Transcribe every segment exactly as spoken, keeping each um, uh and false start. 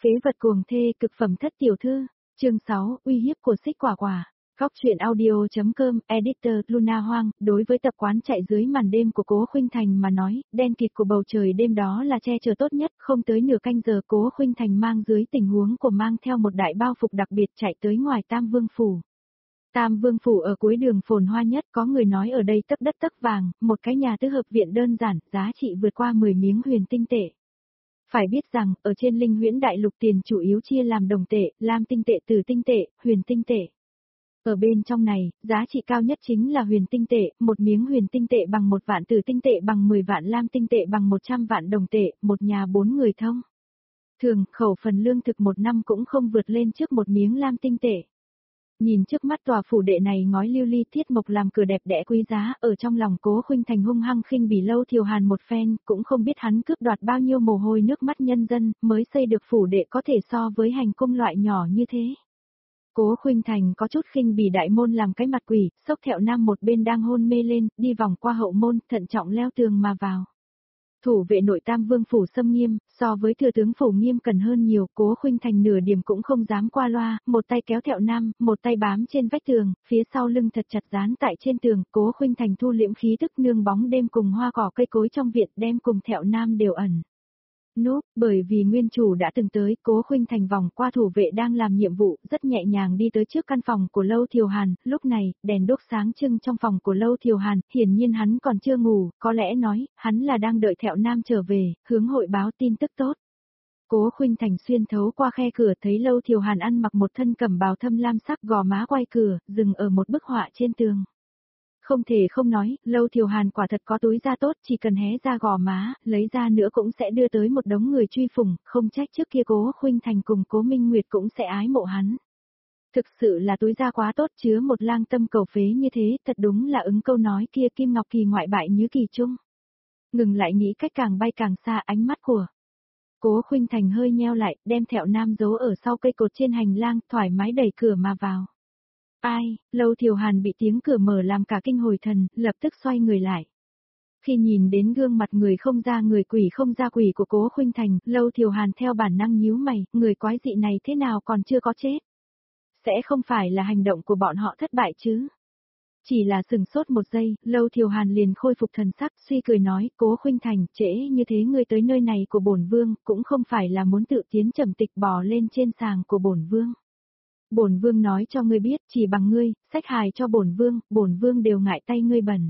Phế vật cuồng thê cực phẩm thất tiểu thư, chương sáu, uy hiếp của Xích Quả Quả. Góc truyện audio.com, editor Luna Hoang, đối với tập quán chạy dưới màn đêm của Cố Khuynh Thành mà nói, đen kịt của bầu trời đêm đó là che chở tốt nhất, không tới nửa canh giờ Cố Khuynh Thành mang dưới tình huống của mang theo một đại bao phục đặc biệt chạy tới ngoài Tam Vương Phủ. Tam Vương Phủ ở cuối đường phồn hoa nhất, có người nói ở đây tấc đất tấc vàng, một cái nhà tứ hợp viện đơn giản, giá trị vượt qua mười miếng huyền tinh tệ. Phải biết rằng, ở trên Linh Huyễn Đại Lục tiền chủ yếu chia làm đồng tệ, lam tinh tệ, tử tinh tệ, huyền tinh tệ. Ở bên trong này, giá trị cao nhất chính là huyền tinh tệ, một miếng huyền tinh tệ bằng một vạn, tử tinh tệ bằng mười vạn, lam tinh tệ bằng một trăm vạn đồng tệ, một nhà bốn người thông. Thường, khẩu phần lương thực một năm cũng không vượt lên trước một miếng lam tinh tệ. Nhìn trước mắt tòa phủ đệ này ngói lưu ly thiết mộc làm cửa đẹp đẽ quý giá, ở trong lòng Cố Khuynh Thành hung hăng khinh bỉ Lâu Thiều Hàn một phen, cũng không biết hắn cướp đoạt bao nhiêu mồ hôi nước mắt nhân dân, mới xây được phủ đệ có thể so với hành cung loại nhỏ như thế. Cố Khuynh Thành có chút khinh bỉ đại môn làm cái mặt quỷ, Sốc Thẹo Nam một bên đang hôn mê lên, đi vòng qua hậu môn, thận trọng leo tường mà vào. Thủ vệ nội Tam Vương Phủ xâm nghiêm, so với thừa tướng Phủ nghiêm cần hơn nhiều, Cố Khuynh Thành nửa điểm cũng không dám qua loa, một tay kéo Thẹo Nam, một tay bám trên vách tường, phía sau lưng thật chặt dán tại trên tường, Cố Khuynh Thành thu liễm khí tức nương bóng đêm cùng hoa cỏ cây cối trong viện đem cùng Thẹo Nam đều ẩn. Núp, bởi vì nguyên chủ đã từng tới, Cố Khuynh Thành vòng qua thủ vệ đang làm nhiệm vụ, rất nhẹ nhàng đi tới trước căn phòng của Lâu Thiều Hàn, lúc này, đèn đốt sáng trưng trong phòng của Lâu Thiều Hàn, hiển nhiên hắn còn chưa ngủ, có lẽ nói, hắn là đang đợi Thẹo Nam trở về, hướng hội báo tin tức tốt. Cố Khuynh Thành xuyên thấu qua khe cửa thấy Lâu Thiều Hàn ăn mặc một thân cẩm bào thâm lam sắc, gò má quay cửa, dừng ở một bức họa trên tường. Không thể không nói, Lâu Thiều Hàn quả thật có túi da tốt, chỉ cần hé ra gò má, lấy ra nữa cũng sẽ đưa tới một đống người truy phủng, không trách trước kia Cố Khuynh Thành cùng Cố Minh Nguyệt cũng sẽ ái mộ hắn. Thực sự là túi da quá tốt, chứa một lang tâm cầu phế như thế, thật đúng là ứng câu nói kia Kim Ngọc Kỳ ngoại bại như kỳ trung. Ngừng lại nghĩ cách càng bay càng xa, ánh mắt của Cố Khuynh Thành hơi nheo lại, đem Thẹo Nam giấu ở sau cây cột trên hành lang, thoải mái đẩy cửa mà vào. Ai, Lâu Thiều Hàn bị tiếng cửa mở làm cả kinh hồi thần, lập tức xoay người lại. Khi nhìn đến gương mặt người không ra người quỷ không ra quỷ của Cố Khuynh Thành, Lâu Thiều Hàn theo bản năng nhíu mày, người quái dị này thế nào còn chưa có chết? Sẽ không phải là hành động của bọn họ thất bại chứ? Chỉ là sừng sốt một giây, Lâu Thiều Hàn liền khôi phục thần sắc, suy cười nói, Cố Khuynh Thành, trễ như thế ngươi tới nơi này của bổn vương, cũng không phải là muốn tự tiến trầm tịch bò lên trên sàng của bổn vương. Bổn vương nói cho ngươi biết, chỉ bằng ngươi, sách hài cho bổn vương, bổn vương đều ngại tay ngươi bẩn.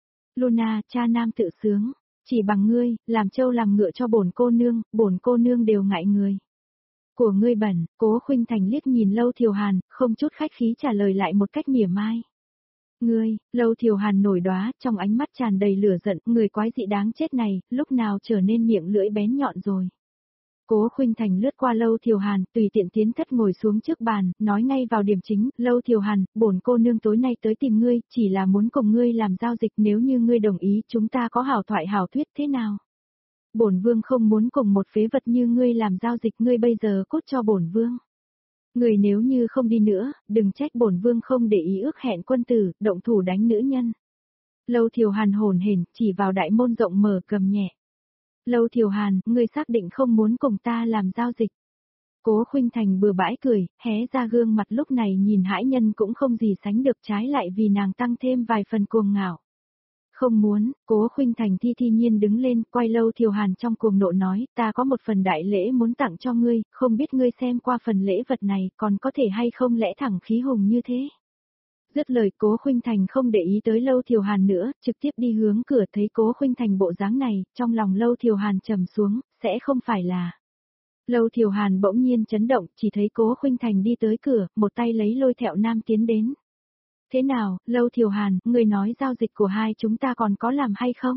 Luna, cha nam tự sướng, chỉ bằng ngươi, làm trâu làm ngựa cho bổn cô nương, bổn cô nương đều ngại người. Của ngươi bẩn, Cố Khuynh Thành liếc nhìn Lâu Thiều Hàn, không chút khách khí trả lời lại một cách mỉa mai. Ngươi, Lâu Thiều Hàn nổi đóa, trong ánh mắt tràn đầy lửa giận, người quái dị đáng chết này, lúc nào trở nên miệng lưỡi bén nhọn rồi. Cố Khuynh Thành lướt qua Lâu Thiều Hàn, tùy tiện tiến thất ngồi xuống trước bàn, nói ngay vào điểm chính, Lâu Thiều Hàn, bổn cô nương tối nay tới tìm ngươi, chỉ là muốn cùng ngươi làm giao dịch, nếu như ngươi đồng ý, chúng ta có hảo thoại hảo thuyết thế nào? Bổn vương không muốn cùng một phế vật như ngươi làm giao dịch, ngươi bây giờ cút cho bổn vương. Ngươi nếu như không đi nữa, đừng trách bổn vương không để ý ước hẹn quân tử, động thủ đánh nữ nhân. Lâu Thiều Hàn hồn hển, chỉ vào đại môn rộng mở cầm nhẹ. Lâu Thiều Hàn, ngươi xác định không muốn cùng ta làm giao dịch. Cố Khuynh Thành bừa bãi cười, hé ra gương mặt lúc này nhìn hãi nhân cũng không gì sánh được, trái lại vì nàng tăng thêm vài phần cuồng ngạo. Không muốn, Cố Khuynh Thành thi thi nhiên đứng lên, quay Lâu Thiều Hàn trong cuồng nộ nói, ta có một phần đại lễ muốn tặng cho ngươi, không biết ngươi xem qua phần lễ vật này còn có thể hay không lẽ thẳng khí hùng như thế. Dứt lời Cố Khuynh Thành không để ý tới Lâu Thiều Hàn nữa, trực tiếp đi hướng cửa, thấy Cố Khuynh Thành bộ dáng này, trong lòng Lâu Thiều Hàn trầm xuống, sẽ không phải là. Lâu Thiều Hàn bỗng nhiên chấn động, chỉ thấy Cố Khuynh Thành đi tới cửa, một tay lấy lôi Thẹo Nam tiến đến. Thế nào, Lâu Thiều Hàn, người nói giao dịch của hai chúng ta còn có làm hay không?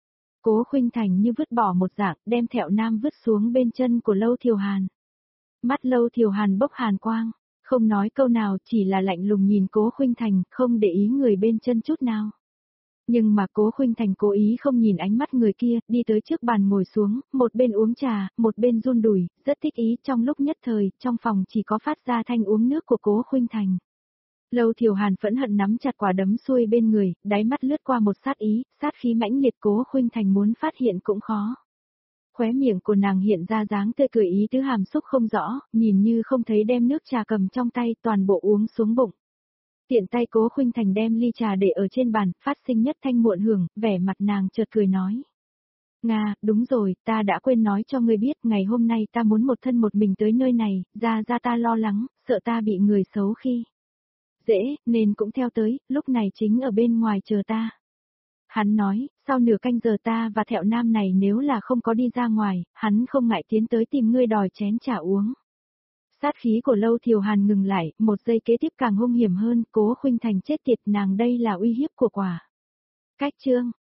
Cố Khuynh Thành như vứt bỏ một dạng, đem Thẹo Nam vứt xuống bên chân của Lâu Thiều Hàn. Mắt Lâu Thiều Hàn bốc hàn quang. Không nói câu nào, chỉ là lạnh lùng nhìn Cố Khuynh Thành, không để ý người bên chân chút nào. Nhưng mà Cố Khuynh Thành cố ý không nhìn ánh mắt người kia, đi tới trước bàn ngồi xuống, một bên uống trà, một bên run đùi, rất thích ý, trong lúc nhất thời, trong phòng chỉ có phát ra thanh uống nước của Cố Khuynh Thành. Lâu Thiều Hàn phẫn hận nắm chặt quả đấm xuôi bên người, đáy mắt lướt qua một sát ý, sát khí mãnh liệt, Cố Khuynh Thành muốn phát hiện cũng khó. Khóe miệng của nàng hiện ra dáng tươi cười ý tứ hàm xúc không rõ, nhìn như không thấy đem nước trà cầm trong tay toàn bộ uống xuống bụng. Tiện tay Cố Khuynh Thành đem ly trà để ở trên bàn, phát sinh nhất thanh muộn hưởng, vẻ mặt nàng chợt cười nói. Nga, đúng rồi, ta đã quên nói cho ngươi biết, ngày hôm nay ta muốn một thân một mình tới nơi này, ra ra ta lo lắng, sợ ta bị người xấu khi dễ, nên cũng theo tới, lúc này chính ở bên ngoài chờ ta. Hắn nói, sau nửa canh giờ ta và Thẹo Nam này nếu là không có đi ra ngoài, hắn không ngại tiến tới tìm ngươi đòi chén trà uống. Sát khí của Lâu Thiều Hàn ngừng lại, một giây kế tiếp càng hung hiểm hơn, Cố Khuynh Thành chết tiệt, nàng đây là uy hiếp của quả. Cách chương